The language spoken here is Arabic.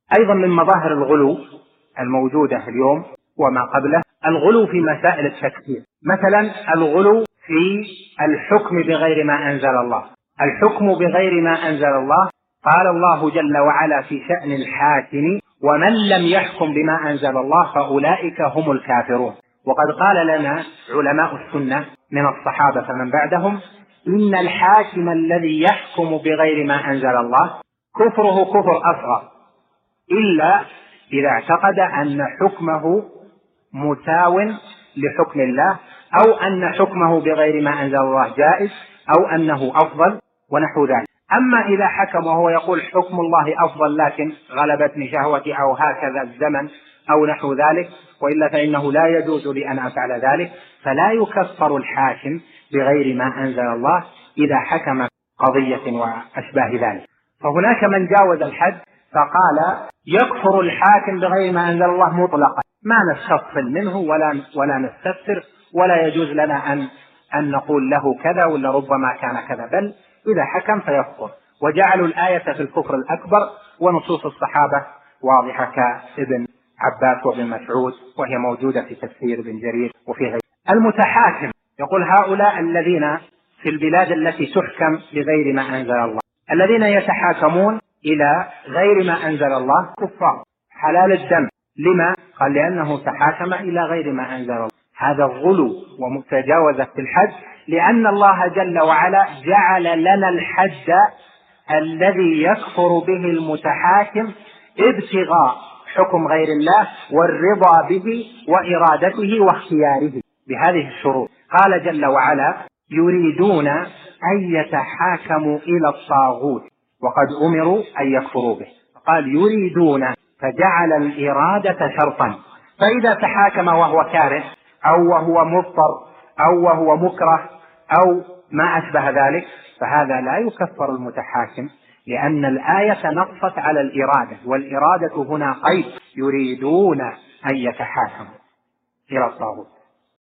أيضا من مظاهر الغلو الموجودة اليوم وما قبله الغلو في مسائل التكفير، مثلا الغلو في الحكم بغير ما أنزل الله. الحكم بغير ما أنزل الله، قال الله جل وعلا في شأن الحاكم: ومن لم يحكم بما أنزل الله فأولئك هم الكافرون. وقد قال لنا علماء السنة من الصحابة فمن بعدهم: إن الحاكم الذي يحكم بغير ما أنزل الله كفره كفر أصغر، إلا إذا اعتقد أن حكمه مساو لحكم الله، أو أن حكمه بغير ما أنزل الله جائز، أو أنه أفضل ونحو ذلك. أما إذا حكم وهو يقول حكم الله أفضل لكن غلبتني شهوتي أو هكذا الزمن أو نحو ذلك، وإلا فإنه لا يجوز لي أن أفعل ذلك، فلا يكفر الحاكم بغير ما أنزل الله إذا حكم قضية وأشباه ذلك. فهناك من جاوز الحد فقال يكفر الحاكم بغير ما أنزل الله مطلقا، ما نستفصل منه ولا نستفسر، ولا يجوز لنا أن نقول له كذا ولا ربما كان كذا، بل إذا حكم فيكفر. وجعلوا الآية في الكفر الأكبر، ونصوص الصحابة واضحة كابن عباس وابن مسعود، وهي موجودة في تفسير ابن جرير وفي غيره. المتحاكم يقول هؤلاء الذين في البلاد التي تحكم بغير ما أنزل الله، الذين يتحاكمون إلى غير ما أنزل الله كفار حلال الدم. لما؟ قال لأنه تحاكم إلى غير ما أنزل الله. هذا الغلو ومتجاوزة في الحد، لأن الله جل وعلا جعل لنا الحد الذي يكفر به المتحاكم ابتغاء حكم غير الله والرضا به وإرادته واختياره بهذه الشروط. قال جل وعلا: يريدون أن يتحاكموا إلى الطاغوت وقد أمروا أن يكفروا به. قال يريدون، فجعل الإرادة شرطا، فإذا تحاكم وهو كاره أو وهو مضطر أو وهو مكره أو ما أشبه ذلك فهذا لا يكفر المتحاكم، لأن الآية نصت على الإرادة، والإرادة هنا قيد: يريدون أن يتحاكموا إلى الطاغوت.